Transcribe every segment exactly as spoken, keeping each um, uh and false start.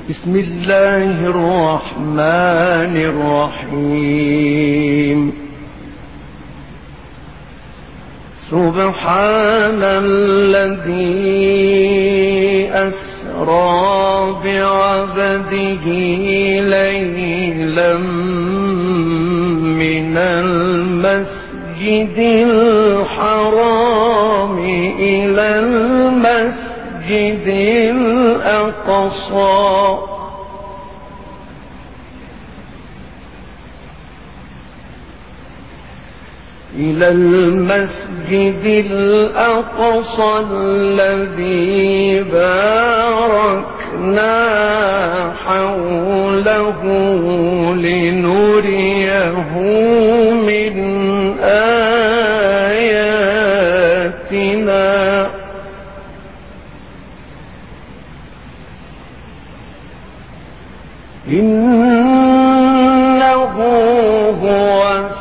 بسم الله الرحمن الرحيم. سبحان الذي أسرى بعبده ليلا من المسجد الحرام إلى المسجد الأقصى إلى المسجد الأقصى الذي باركنا حوله لنريه من آياتنا إنه هو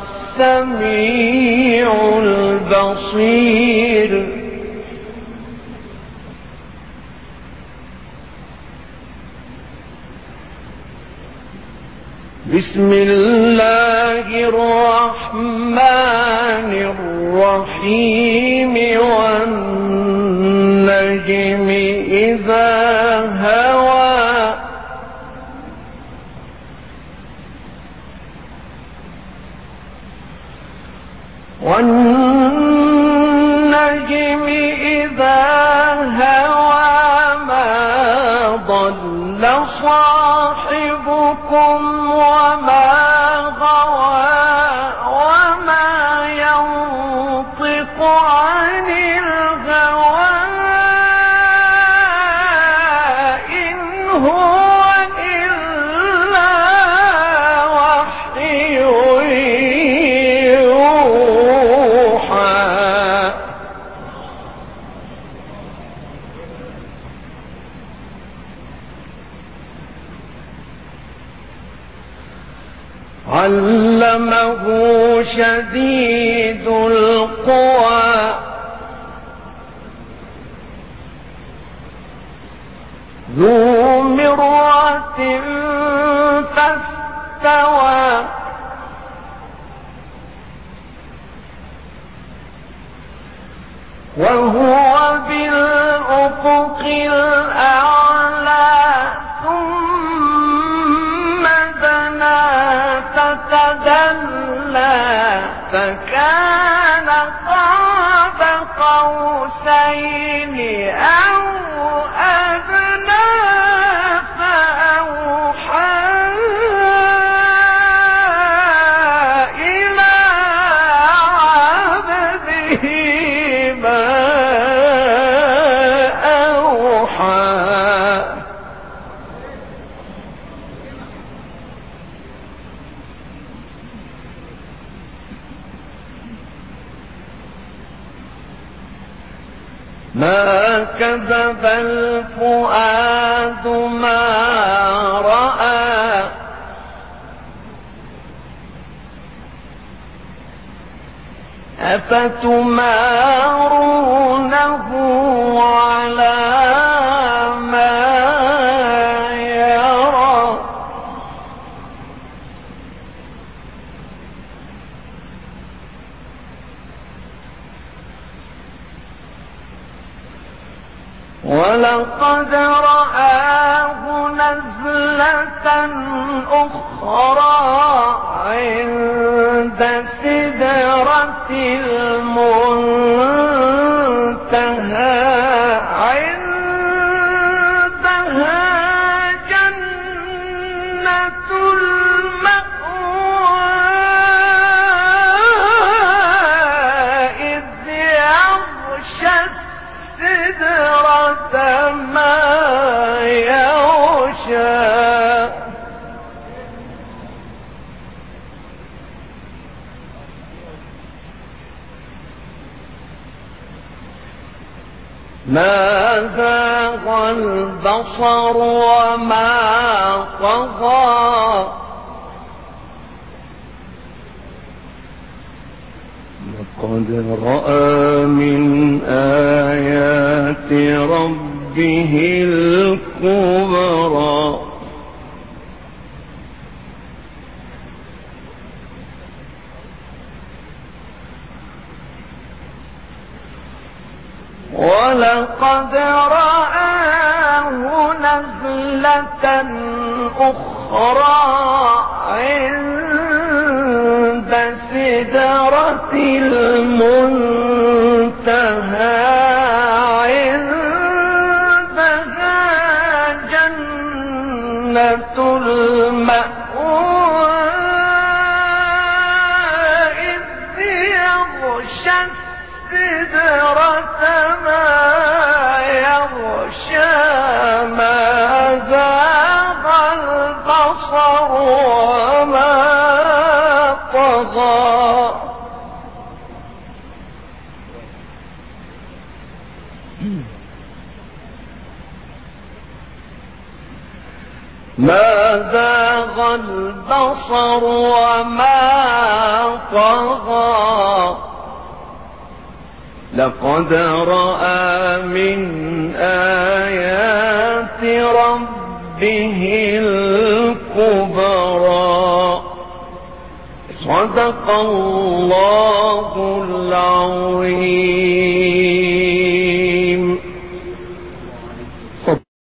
السميع البصير. بسم الله الرحمن الرحيم. والنجم إذا هوى والنجم إذا هوى ما ضل صاحبكم وما غوى وما ينطق عن الهوى إن هو إلا وحي علمه شديد القوى ذو مرة فاستوى وهو بالأفق الأعلى ثم دنا فتدلى فكان قاب قوسين أو أدنى فأوحى إلى عبده ما أوحى. ما كذب الفؤاد ما رأى أفتمارونه على ما يرى ولقد رآه نزلة أخرى عند سدرة المنتهى عندها جنة المأوى إذ يغشى السدرة ما يغشى ما زاغ البصر وما طغى لقد رأى من آيات ربه الكبرى ولقد رآه نزلة أخرى عند سدرة المنتهى عندها جنة المأوى إذ يغشى السدرة ما يغشى ما زاغ البصر وما طغى ما زاغ البصر وما طغى لقد رأى من آيات ربه الكبرى صدق الله العظيم.